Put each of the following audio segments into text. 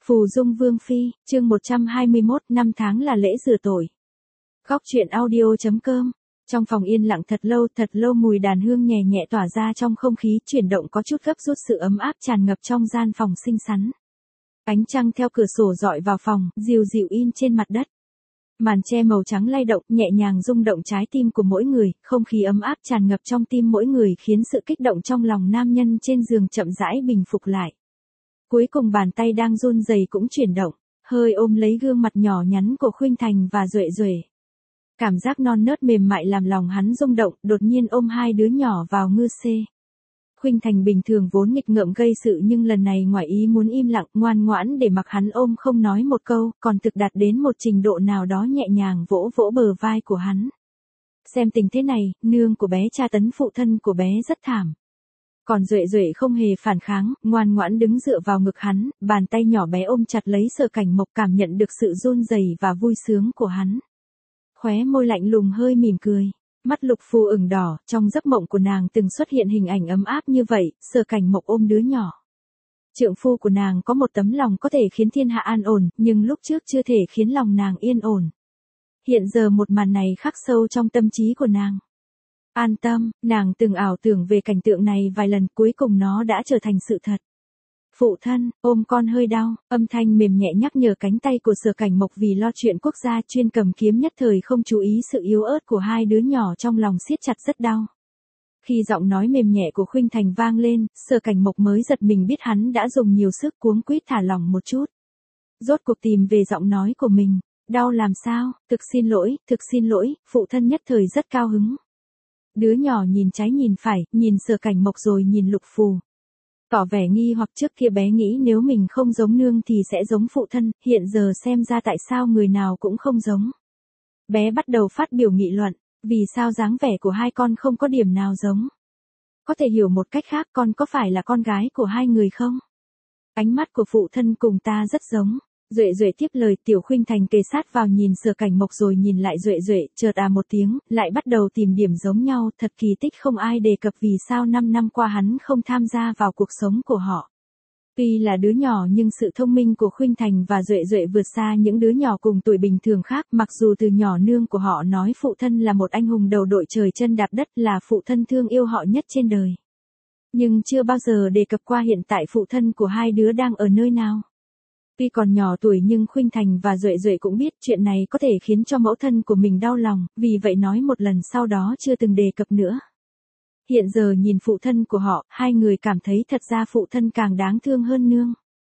Phù Dung Vương Phi, chương 121, năm tháng là lễ rửa tội. Góc truyện audio.com. Trong phòng yên lặng thật lâu mùi đàn hương nhẹ nhẹ tỏa ra trong không khí, chuyển động có chút gấp rút, sự ấm áp tràn ngập trong gian phòng xinh xắn. Ánh trăng theo cửa sổ dọi vào phòng, dịu dịu in trên mặt đất. Màn che màu trắng lay động, nhẹ nhàng rung động trái tim của mỗi người, không khí ấm áp tràn ngập trong tim mỗi người khiến sự kích động trong lòng nam nhân trên giường chậm rãi bình phục lại. Cuối cùng bàn tay đang run rẩy cũng chuyển động, hơi ôm lấy gương mặt nhỏ nhắn của Khuynh Thành và Duệ Duệ. Cảm giác non nớt mềm mại làm lòng hắn rung động, đột nhiên ôm hai đứa nhỏ vào ngư xê. Khuynh Thành bình thường vốn nghịch ngợm gây sự, nhưng lần này ngoài ý muốn im lặng ngoan ngoãn để mặc hắn ôm không nói một câu, còn thực đạt đến một trình độ nào đó nhẹ nhàng vỗ vỗ bờ vai của hắn. Xem tình thế này, nương của bé tra tấn phụ thân của bé rất thảm. Còn Duệ Duệ không hề phản kháng, ngoan ngoãn đứng dựa vào ngực hắn, bàn tay nhỏ bé ôm chặt lấy Sở Cảnh Mộc, cảm nhận được sự run rẩy và vui sướng của hắn. Khóe môi lạnh lùng hơi mỉm cười, mắt Lục Phù ửng đỏ, trong giấc mộng của nàng từng xuất hiện hình ảnh ấm áp như vậy, Sở Cảnh Mộc ôm đứa nhỏ. Trượng phu của nàng có một tấm lòng có thể khiến thiên hạ an ổn, nhưng lúc trước chưa thể khiến lòng nàng yên ổn. Hiện giờ một màn này khắc sâu trong tâm trí của nàng. An tâm, nàng từng ảo tưởng về cảnh tượng này vài lần, cuối cùng nó đã trở thành sự thật. Phụ thân, ôm con hơi đau, âm thanh mềm nhẹ nhắc nhở cánh tay của Sở Cảnh Mộc vì lo chuyện quốc gia chuyên cầm kiếm nhất thời không chú ý sự yếu ớt của hai đứa nhỏ trong lòng siết chặt rất đau. Khi giọng nói mềm nhẹ của Khuynh Thành vang lên, Sở Cảnh Mộc mới giật mình biết hắn đã dùng nhiều sức, cuống quýt thả lỏng một chút. Rốt cuộc tìm về giọng nói của mình, đau làm sao, thực xin lỗi, phụ thân nhất thời rất cao hứng. Đứa nhỏ nhìn trái nhìn phải, nhìn Sở Cảnh Mộc rồi nhìn Lục Phù. Tỏ vẻ nghi hoặc, trước kia bé nghĩ nếu mình không giống nương thì sẽ giống phụ thân, hiện giờ xem ra tại sao người nào cũng không giống. Bé bắt đầu phát biểu nghị luận, vì sao dáng vẻ của hai con không có điểm nào giống. Có thể hiểu một cách khác, con có phải là con gái của hai người không? Ánh mắt của phụ thân cùng ta rất giống. Duệ Duệ tiếp lời, Tiểu Khuynh Thành kề sát vào nhìn Sở Cảnh Mộc rồi nhìn lại Duệ Duệ, chợt một tiếng, lại bắt đầu tìm điểm giống nhau, thật kỳ tích không ai đề cập vì sao 5 năm qua hắn không tham gia vào cuộc sống của họ. Tuy là đứa nhỏ nhưng sự thông minh của Khuynh Thành và Duệ Duệ vượt xa những đứa nhỏ cùng tuổi bình thường khác, mặc dù từ nhỏ nương của họ nói phụ thân là một anh hùng đầu đội trời chân đạp đất, là phụ thân thương yêu họ nhất trên đời. Nhưng chưa bao giờ đề cập qua hiện tại phụ thân của hai đứa đang ở nơi nào. Tuy còn nhỏ tuổi nhưng Khuynh Thành và Duệ Duệ cũng biết chuyện này có thể khiến cho mẫu thân của mình đau lòng, vì vậy nói một lần sau đó chưa từng đề cập nữa. Hiện giờ nhìn phụ thân của họ, hai người cảm thấy thật ra phụ thân càng đáng thương hơn nương.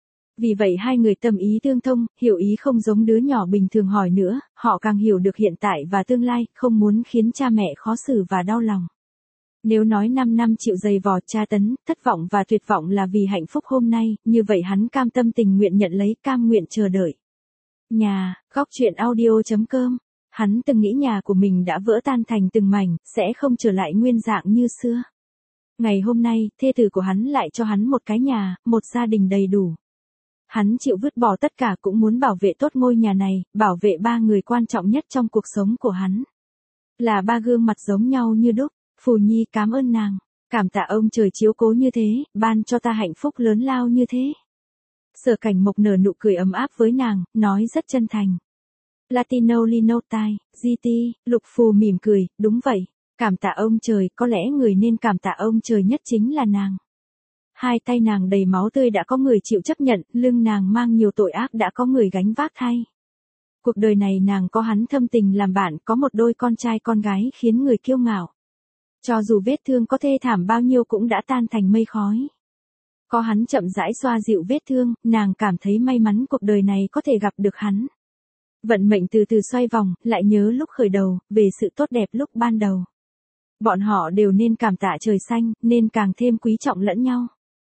Vì vậy hai người tâm ý tương thông, hiểu ý không giống đứa nhỏ bình thường hỏi nữa, họ càng hiểu được hiện tại và tương lai, không muốn khiến cha mẹ khó xử và đau lòng. Nếu nói 5 năm chịu dày vò tra tấn, thất vọng và tuyệt vọng là vì hạnh phúc hôm nay, như vậy hắn cam tâm tình nguyện nhận lấy, cam nguyện chờ đợi. Nhà, góc truyện audio.com. Hắn từng nghĩ nhà của mình đã vỡ tan thành từng mảnh, sẽ không trở lại nguyên dạng như xưa. Ngày hôm nay, thê tử của hắn lại cho hắn một cái nhà, một gia đình đầy đủ. Hắn chịu vứt bỏ tất cả cũng muốn bảo vệ tốt ngôi nhà này, bảo vệ ba người quan trọng nhất trong cuộc sống của hắn. Là ba gương mặt giống nhau như đúc. Phù Nhi cảm ơn nàng, cảm tạ ông trời chiếu cố như thế, ban cho ta hạnh phúc lớn lao như thế. Sở Cảnh Mộc nở nụ cười ấm áp với nàng, nói rất chân thành. Latino Lino Tai, GT, Lục Phù mỉm cười, đúng vậy, cảm tạ ông trời, có lẽ người nên cảm tạ ông trời nhất chính là nàng. Hai tay nàng đầy máu tươi đã có người chịu chấp nhận, lưng nàng mang nhiều tội ác đã có người gánh vác thay. Cuộc đời này nàng có hắn thâm tình làm bạn, có một đôi con trai con gái khiến người kiêu ngạo. Cho dù vết thương có thê thảm bao nhiêu cũng đã tan thành mây khói. Có hắn chậm rãi xoa dịu vết thương, nàng cảm thấy may mắn cuộc đời này có thể gặp được hắn. Vận mệnh từ từ xoay vòng, lại nhớ lúc khởi đầu, về sự tốt đẹp lúc ban đầu. Bọn họ đều nên cảm tạ trời xanh, nên càng thêm quý trọng lẫn nhau.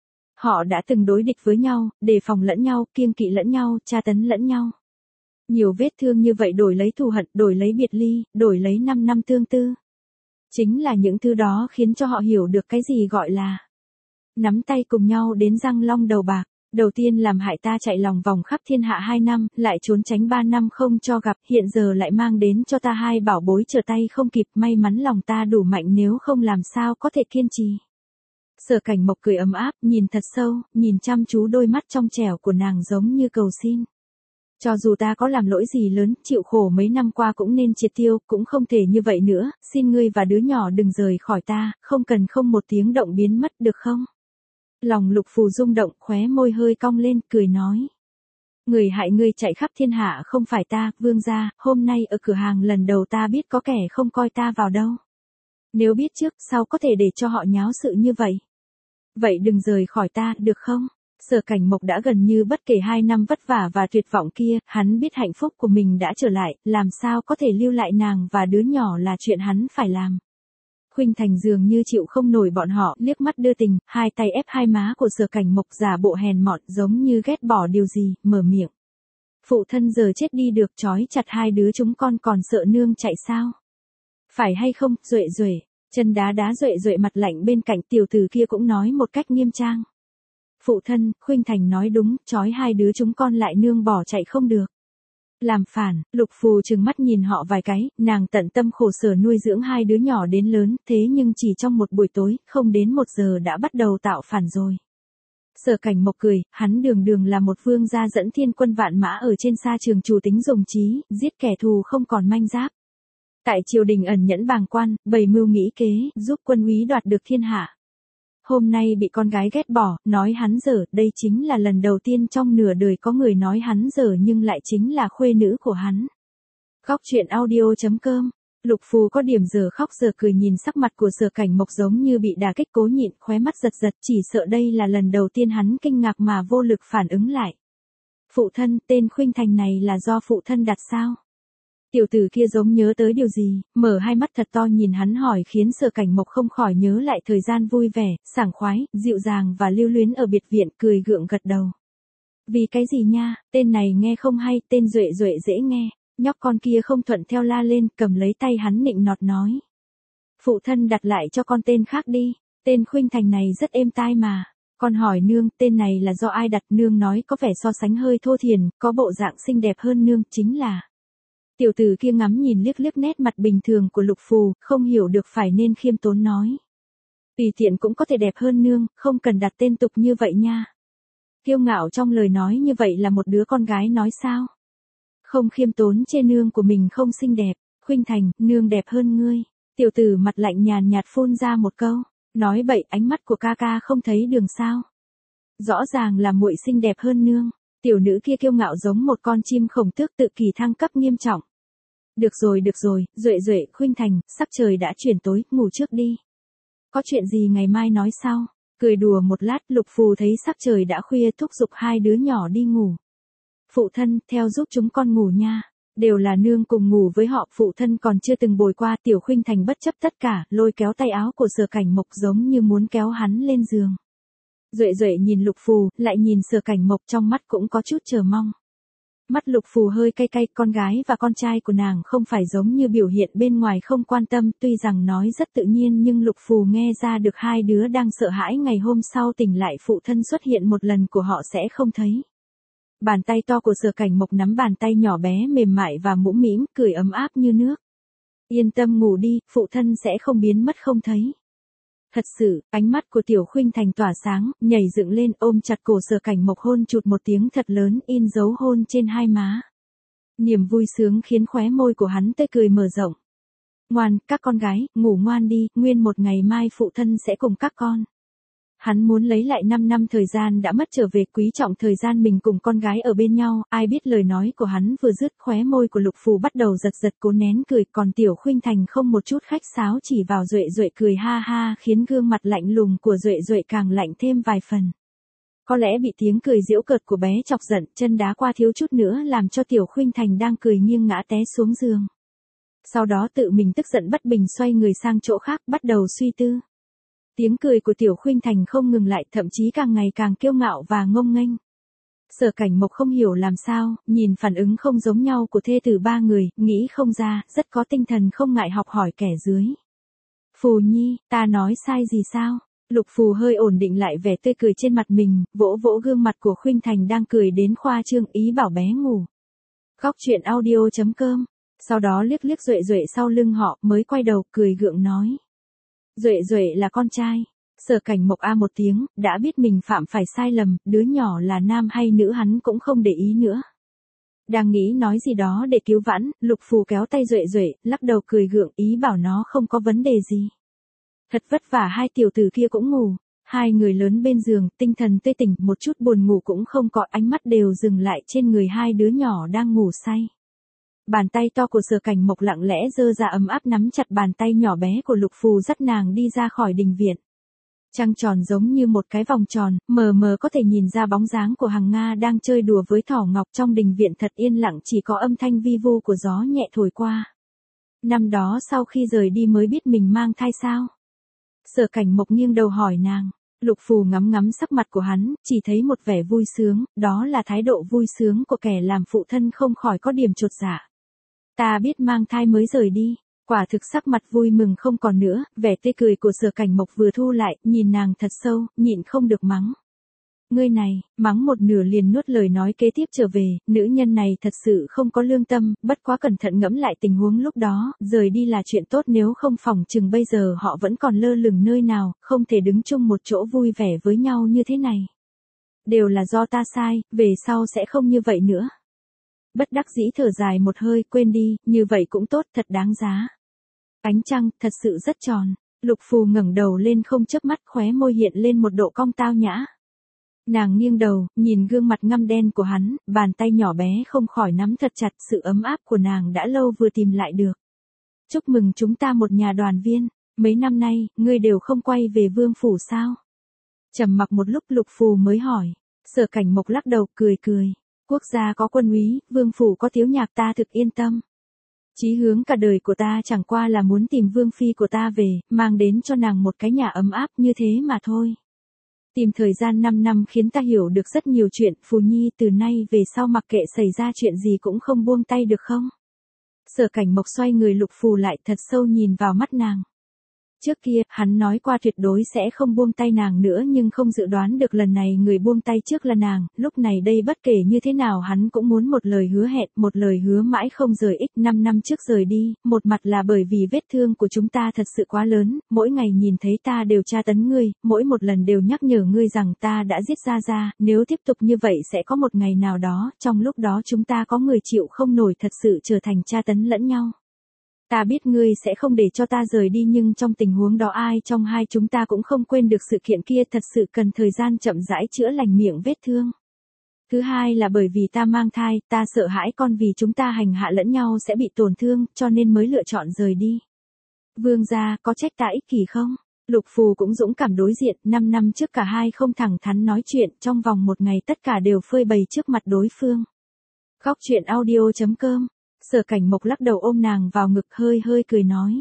Họ đã từng đối địch với nhau, đề phòng lẫn nhau, kiêng kỵ lẫn nhau, tra tấn lẫn nhau. Nhiều vết thương như vậy đổi lấy thù hận, đổi lấy biệt ly, đổi lấy 5 năm tương tư. Chính là những thứ đó khiến cho họ hiểu được cái gì gọi là nắm tay cùng nhau đến răng long đầu bạc. Đầu tiên làm hại ta chạy lòng vòng khắp thiên hạ 2 năm, lại trốn tránh 3 năm không cho gặp, hiện giờ lại mang đến cho ta hai bảo bối trở tay không kịp, may mắn lòng ta đủ mạnh nếu không làm sao có thể kiên trì. Sở Cảnh Mộc cười ấm áp, nhìn thật sâu, nhìn chăm chú đôi mắt trong trẻo của nàng giống như cầu xin. Cho dù ta có làm lỗi gì lớn, chịu khổ mấy năm qua cũng nên triệt tiêu, cũng không thể như vậy nữa, xin ngươi và đứa nhỏ đừng rời khỏi ta, không cần không một tiếng động biến mất được không? Lòng Lục Phù rung động, khóe môi hơi cong lên, cười nói. Người hại ngươi chạy khắp thiên hạ không phải ta, vương gia, hôm nay ở cửa hàng lần đầu ta biết có kẻ không coi ta vào đâu. Nếu biết trước, sao có thể để cho họ nháo sự như vậy? Vậy đừng rời khỏi ta, được không? Sở Cảnh Mộc đã gần như bất kể 2 năm vất vả và tuyệt vọng kia, hắn biết hạnh phúc của mình đã trở lại, làm sao có thể lưu lại nàng và đứa nhỏ là chuyện hắn phải làm. Khuynh Thành dường như chịu không nổi bọn họ, liếc mắt đưa tình, hai tay ép hai má của Sở Cảnh Mộc giả bộ hèn mọn giống như ghét bỏ điều gì, mở miệng. Phụ thân giờ chết đi được, trói chặt hai đứa chúng con còn sợ nương chạy sao? Phải hay không, Duệ Duệ, chân đá đá Duệ Duệ mặt lạnh bên cạnh tiểu tử kia cũng nói một cách nghiêm trang. Phụ thân, Khuynh Thành nói đúng, trói hai đứa chúng con lại nương bỏ chạy không được. Làm phản, Lục Phù trừng mắt nhìn họ vài cái, nàng tận tâm khổ sở nuôi dưỡng hai đứa nhỏ đến lớn, thế nhưng chỉ trong một buổi tối, không đến 1 giờ đã bắt đầu tạo phản rồi. Sở Cảnh Mộc cười, hắn đường đường là một vương gia dẫn thiên quân vạn mã ở trên sa trường chủ tính dùng trí, giết kẻ thù không còn manh giáp. Tại triều đình ẩn nhẫn bàng quan, bày mưu nghĩ kế, giúp quân úy đoạt được thiên hạ. Hôm nay bị con gái ghét bỏ, nói hắn dở, đây chính là lần đầu tiên trong nửa đời có người nói hắn dở nhưng lại chính là khuê nữ của hắn. Góc truyện audio.com. Lục Phù có điểm giờ khóc giờ cười nhìn sắc mặt của Sở Cảnh Mộc giống như bị đả kích cố nhịn, khóe mắt giật giật, chỉ sợ đây là lần đầu tiên hắn kinh ngạc mà vô lực phản ứng lại. Phụ thân, tên Khuynh Thành này là do phụ thân đặt sao? Tiểu tử kia giống nhớ tới điều gì, mở hai mắt thật to nhìn hắn hỏi khiến Sở Cảnh Mộc không khỏi nhớ lại thời gian vui vẻ, sảng khoái, dịu dàng và lưu luyến ở biệt viện, cười gượng gật đầu. Vì cái gì nha, tên này nghe không hay, tên Duệ Duệ dễ nghe, nhóc con kia không thuận theo la lên, cầm lấy tay hắn nịnh nọt nói. Phụ thân đặt lại cho con tên khác đi, tên Khuynh Thành này rất êm tai mà. Con hỏi nương, tên này là do ai đặt, nương nói có vẻ so sánh hơi thô thiển, có bộ dạng xinh đẹp hơn nương, chính là. Tiểu tử kia ngắm nhìn liếc liếc nét mặt bình thường của Lục Phù, không hiểu được phải nên khiêm tốn nói. Tùy tiện cũng có thể đẹp hơn nương, không cần đặt tên tục như vậy nha. Kiêu ngạo trong lời nói như vậy là một đứa con gái nói sao? Không khiêm tốn chê nương của mình không xinh đẹp, Khuynh Thành, nương đẹp hơn ngươi. Tiểu tử mặt lạnh nhàn nhạt phun ra một câu, nói bậy, ánh mắt của ca ca không thấy đường sao. Rõ ràng là muội xinh đẹp hơn nương. Tiểu nữ kia kiêu ngạo giống một con chim khổng tước tự kỷ thăng cấp nghiêm trọng. Được rồi, Duệ Duệ, Khuynh Thành, sắc trời đã chuyển tối, ngủ trước đi. Có chuyện gì ngày mai nói sau. Cười đùa một lát, Lục Phù thấy sắc trời đã khuya thúc giục hai đứa nhỏ đi ngủ. Phụ thân, theo giúp chúng con ngủ nha. Đều là nương cùng ngủ với họ, phụ thân còn chưa từng bồi qua. Tiểu Khuynh Thành bất chấp tất cả, lôi kéo tay áo của Sở Cảnh Mộc giống như muốn kéo hắn lên giường. Duệ Duệ nhìn Lục Phù, lại nhìn Sở Cảnh Mộc, trong mắt cũng có chút chờ mong. Mắt Lục Phù hơi cay cay, con gái và con trai của nàng không phải giống như biểu hiện bên ngoài không quan tâm, tuy rằng nói rất tự nhiên nhưng Lục Phù nghe ra được hai đứa đang sợ hãi ngày hôm sau tỉnh lại phụ thân xuất hiện một lần của họ sẽ không thấy. Bàn tay to của Sở Cảnh Mộc nắm bàn tay nhỏ bé mềm mại và mũm mĩm, cười ấm áp như nước. Yên tâm ngủ đi, phụ thân sẽ không biến mất không thấy. Thật sự, ánh mắt của Tiểu Khuynh Thành tỏa sáng, nhảy dựng lên ôm chặt cổ Sở Cảnh Mộc hôn chụt một tiếng thật lớn, in dấu hôn trên hai má. Niềm vui sướng khiến khóe môi của hắn tươi cười mở rộng. Ngoan, các con gái, ngủ ngoan đi, nguyên một ngày mai phụ thân sẽ cùng các con. Hắn muốn lấy lại 5 năm thời gian đã mất trở về, quý trọng thời gian mình cùng con gái ở bên nhau, ai biết lời nói của hắn vừa dứt, khóe môi của Lục Phù bắt đầu giật giật cố nén cười, còn Tiểu Khuynh Thành không một chút khách sáo chỉ vào Duệ Duệ cười ha ha, khiến gương mặt lạnh lùng của Duệ Duệ càng lạnh thêm vài phần. Có lẽ bị tiếng cười giễu cợt của bé chọc giận, chân đá qua thiếu chút nữa làm cho Tiểu Khuynh Thành đang cười nghiêng ngã té xuống giường. Sau đó tự mình tức giận bất bình xoay người sang chỗ khác, bắt đầu suy tư. Tiếng cười của Tiểu Khuynh Thành không ngừng lại, thậm chí càng ngày càng kiêu ngạo và ngông nghênh. Sở Cảnh Mộc không hiểu làm sao, nhìn phản ứng không giống nhau của thê tử ba người, nghĩ không ra, rất có tinh thần không ngại học hỏi kẻ dưới. Phù Nhi, ta nói sai gì sao? Lục Phù hơi ổn định lại vẻ tươi cười trên mặt mình, vỗ vỗ gương mặt của Khuynh Thành đang cười đến khoa trương, ý bảo bé ngủ. Góc truyện audio.com. Sau đó liếc liếc Duệ Duệ sau lưng họ, mới quay đầu cười gượng nói. Duệ Duệ là con trai. Sở Cảnh Mộc a một tiếng, đã biết mình phạm phải sai lầm, đứa nhỏ là nam hay nữ hắn cũng không để ý nữa. Đang nghĩ nói gì đó để cứu vãn, Lục Phù kéo tay Duệ Duệ, lắc đầu cười gượng, ý bảo nó không có vấn đề gì. Thật vất vả hai tiểu tử kia cũng ngủ, hai người lớn bên giường, tinh thần tươi tỉnh, một chút buồn ngủ cũng không có, ánh mắt đều dừng lại trên người hai đứa nhỏ đang ngủ say. Bàn tay to của Sở Cảnh Mộc lặng lẽ giơ ra ấm áp nắm chặt bàn tay nhỏ bé của Lục Phù dắt nàng đi ra khỏi đình viện. Trăng tròn giống như một cái vòng tròn, mờ mờ có thể nhìn ra bóng dáng của Hằng Nga đang chơi đùa với thỏ ngọc trong đình viện thật yên lặng, chỉ có âm thanh vi vu của gió nhẹ thổi qua. Năm đó sau khi rời đi mới biết mình mang thai sao? Sở Cảnh Mộc nghiêng đầu hỏi nàng. Lục Phù ngắm ngắm sắc mặt của hắn, chỉ thấy một vẻ vui sướng, đó là thái độ vui sướng của kẻ làm phụ thân không khỏi có điểm chột dạ. Ta biết mang thai mới rời đi. Quả thực sắc mặt vui mừng không còn nữa, vẻ tươi cười của Sở Cảnh Mộc vừa thu lại, nhìn nàng thật sâu, nhịn không được mắng. Ngươi này, mắng một nửa liền nuốt lời nói kế tiếp trở về, nữ nhân này thật sự không có lương tâm, bất quá cẩn thận ngẫm lại tình huống lúc đó, rời đi là chuyện tốt, nếu không phòng chừng bây giờ họ vẫn còn lơ lửng nơi nào, không thể đứng chung một chỗ vui vẻ với nhau như thế này. Đều là do ta sai, về sau sẽ không như vậy nữa. Bất đắc dĩ thở dài một hơi, quên đi, như vậy cũng tốt, thật đáng giá. Ánh trăng, thật sự rất tròn. Lục Phù ngẩng đầu lên không chớp mắt, khóe môi hiện lên một độ cong tao nhã. Nàng nghiêng đầu, nhìn gương mặt ngăm đen của hắn, bàn tay nhỏ bé không khỏi nắm thật chặt, sự ấm áp của nàng đã lâu vừa tìm lại được. Chúc mừng chúng ta một nhà đoàn viên, mấy năm nay, ngươi đều không quay về vương phủ sao? Trầm mặc một lúc Lục Phù mới hỏi. Sở Cảnh Mộc lắc đầu, cười cười. Quốc gia có quân úy, vương phủ có thiếu nhạc, ta thực yên tâm. Chí hướng cả đời của ta chẳng qua là muốn tìm vương phi của ta về, mang đến cho nàng một cái nhà ấm áp như thế mà thôi. Tìm thời gian 5 năm khiến ta hiểu được rất nhiều chuyện, Phù Nhi từ nay về sau mặc kệ xảy ra chuyện gì cũng không buông tay được không? Sở Cảnh Mộc xoay người Lục Phù lại thật sâu nhìn vào mắt nàng. Trước kia, hắn nói qua tuyệt đối sẽ không buông tay nàng nữa, nhưng không dự đoán được lần này người buông tay trước là nàng, lúc này đây bất kể như thế nào hắn cũng muốn một lời hứa hẹn, một lời hứa mãi không rời. 5 năm trước rời đi, một mặt là bởi vì vết thương của chúng ta thật sự quá lớn, mỗi ngày nhìn thấy ta đều tra tấn ngươi, mỗi một lần đều nhắc nhở ngươi rằng ta đã giết Gia Gia, nếu tiếp tục như vậy sẽ có một ngày nào đó, trong lúc đó chúng ta có người chịu không nổi thật sự trở thành tra tấn lẫn nhau. Ta biết ngươi sẽ không để cho ta rời đi, nhưng trong tình huống đó ai trong hai chúng ta cũng không quên được sự kiện kia, thật sự cần thời gian chậm rãi chữa lành miệng vết thương. Thứ hai là bởi vì ta mang thai, ta sợ hãi con vì chúng ta hành hạ lẫn nhau sẽ bị tổn thương, cho nên mới lựa chọn rời đi. Vương gia, có trách ta ích kỷ không? Lục Phù cũng dũng cảm đối diện, 5 năm trước cả hai không thẳng thắn nói chuyện, trong vòng một ngày tất cả đều phơi bày trước mặt đối phương. Khóc chuyện audio.com. Sở Cảnh Mộc lắc đầu ôm nàng vào ngực, hơi hơi cười nói.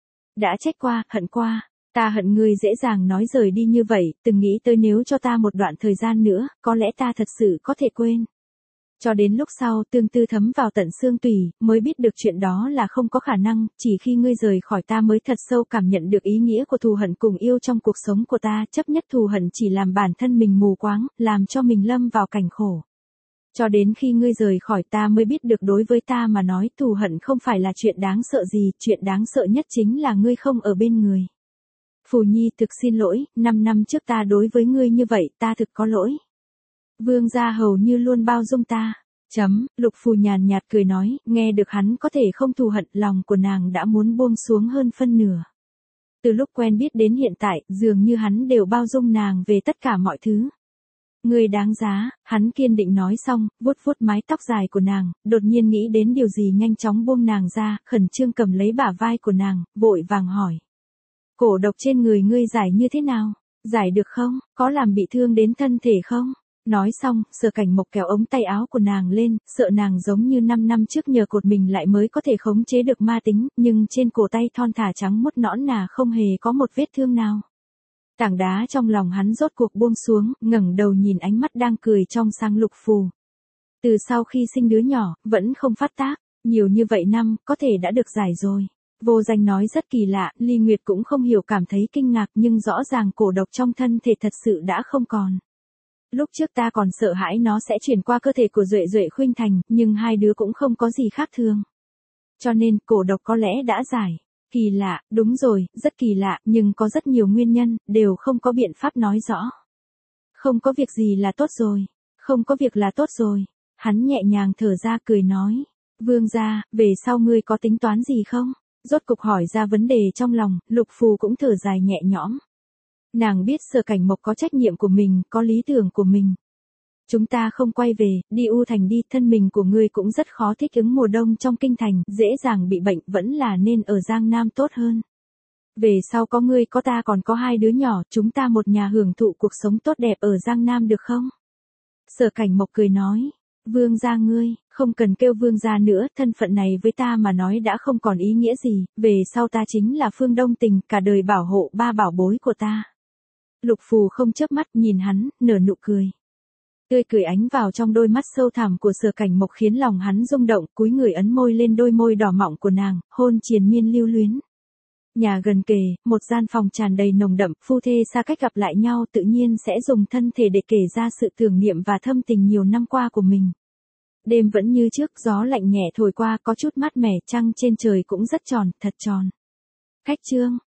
Đã trách qua, hận qua, ta hận ngươi dễ dàng nói rời đi như vậy, từng nghĩ tới nếu cho ta một đoạn thời gian nữa, có lẽ ta thật sự có thể quên. Cho đến lúc sau tương tư thấm vào tận xương tủy, mới biết được chuyện đó là không có khả năng, chỉ khi ngươi rời khỏi ta mới thật sâu cảm nhận được ý nghĩa của thù hận cùng yêu trong cuộc sống của ta, chấp nhất thù hận chỉ làm bản thân mình mù quáng, làm cho mình lâm vào cảnh khổ. Cho đến khi ngươi rời khỏi ta mới biết được đối với ta mà nói thù hận không phải là chuyện đáng sợ gì, chuyện đáng sợ nhất chính là ngươi không ở bên người. Phù Nhi thực xin lỗi, 5 năm trước ta đối với ngươi như vậy, ta thực có lỗi. Vương gia hầu như luôn bao dung ta. Lục Phù nhàn nhạt cười nói, nghe được hắn có thể không thù hận, lòng của nàng đã muốn buông xuống hơn phân nửa. Từ lúc quen biết đến hiện tại, dường như hắn đều bao dung nàng về tất cả mọi thứ. Ngươi đáng giá, hắn kiên định nói xong, vuốt vuốt mái tóc dài của nàng, đột nhiên nghĩ đến điều gì nhanh chóng buông nàng ra, khẩn trương cầm lấy bả vai của nàng, vội vàng hỏi. Cổ độc trên người ngươi giải như thế nào? Giải được không? Có làm bị thương đến thân thể không? Nói xong, Sở Cảnh Mộc kéo ống tay áo của nàng lên, sợ nàng giống như 5 năm trước nhờ cột mình lại mới có thể khống chế được ma tính, nhưng trên cổ tay thon thả trắng muốt nõn nà không hề có một vết thương nào. Tảng đá trong lòng hắn rốt cuộc buông xuống, ngẩng đầu nhìn ánh mắt đang cười trong sang Lục Phù. Từ sau khi sinh đứa nhỏ, vẫn không phát tác, nhiều như vậy năm, có thể đã được giải rồi. Vô Danh nói rất kỳ lạ, Ly Nguyệt cũng không hiểu cảm thấy kinh ngạc, nhưng rõ ràng cổ độc trong thân thể thật sự đã không còn. Lúc trước ta còn sợ hãi nó sẽ chuyển qua cơ thể của Duệ Duệ Khuynh Thành, nhưng hai đứa cũng không có gì khác thường. Cho nên, cổ độc có lẽ đã giải. Kỳ lạ, đúng rồi, rất kỳ lạ, nhưng có rất nhiều nguyên nhân, đều không có biện pháp nói rõ. Không có việc gì là tốt rồi. Không có việc là tốt rồi. Hắn nhẹ nhàng thở ra cười nói. Vương gia, về sau ngươi có tính toán gì không? Rốt cục hỏi ra vấn đề trong lòng, Lục Phù cũng thở dài nhẹ nhõm. Nàng biết Sở Cảnh Mộc có trách nhiệm của mình, có lý tưởng của mình. Chúng ta không quay về, đi U Thành đi, thân mình của ngươi cũng rất khó thích ứng mùa đông trong kinh thành, dễ dàng bị bệnh, vẫn là nên ở Giang Nam tốt hơn. Về sau có ngươi có ta còn có hai đứa nhỏ, chúng ta một nhà hưởng thụ cuộc sống tốt đẹp ở Giang Nam được không? Sở Cảnh Mộc cười nói, vương gia ngươi, không cần kêu vương gia nữa, thân phận này với ta mà nói đã không còn ý nghĩa gì, về sau ta chính là Phương Đông Tình, cả đời bảo hộ ba bảo bối của ta. Lục Phù không chớp mắt nhìn hắn, nở nụ cười. Tươi cười ánh vào trong đôi mắt sâu thẳm của Sở Cảnh Mộc khiến lòng hắn rung động, cúi người ấn môi lên đôi môi đỏ mọng của nàng, hôn triền miên lưu luyến. Nhà gần kề, một gian phòng tràn đầy nồng đậm, phu thê xa cách gặp lại nhau tự nhiên sẽ dùng thân thể để kể ra sự tưởng niệm và thâm tình nhiều năm qua của mình. Đêm vẫn như trước, gió lạnh nhẹ thổi qua có chút mát mẻ, trăng trên trời cũng rất tròn, thật tròn. Khách trương.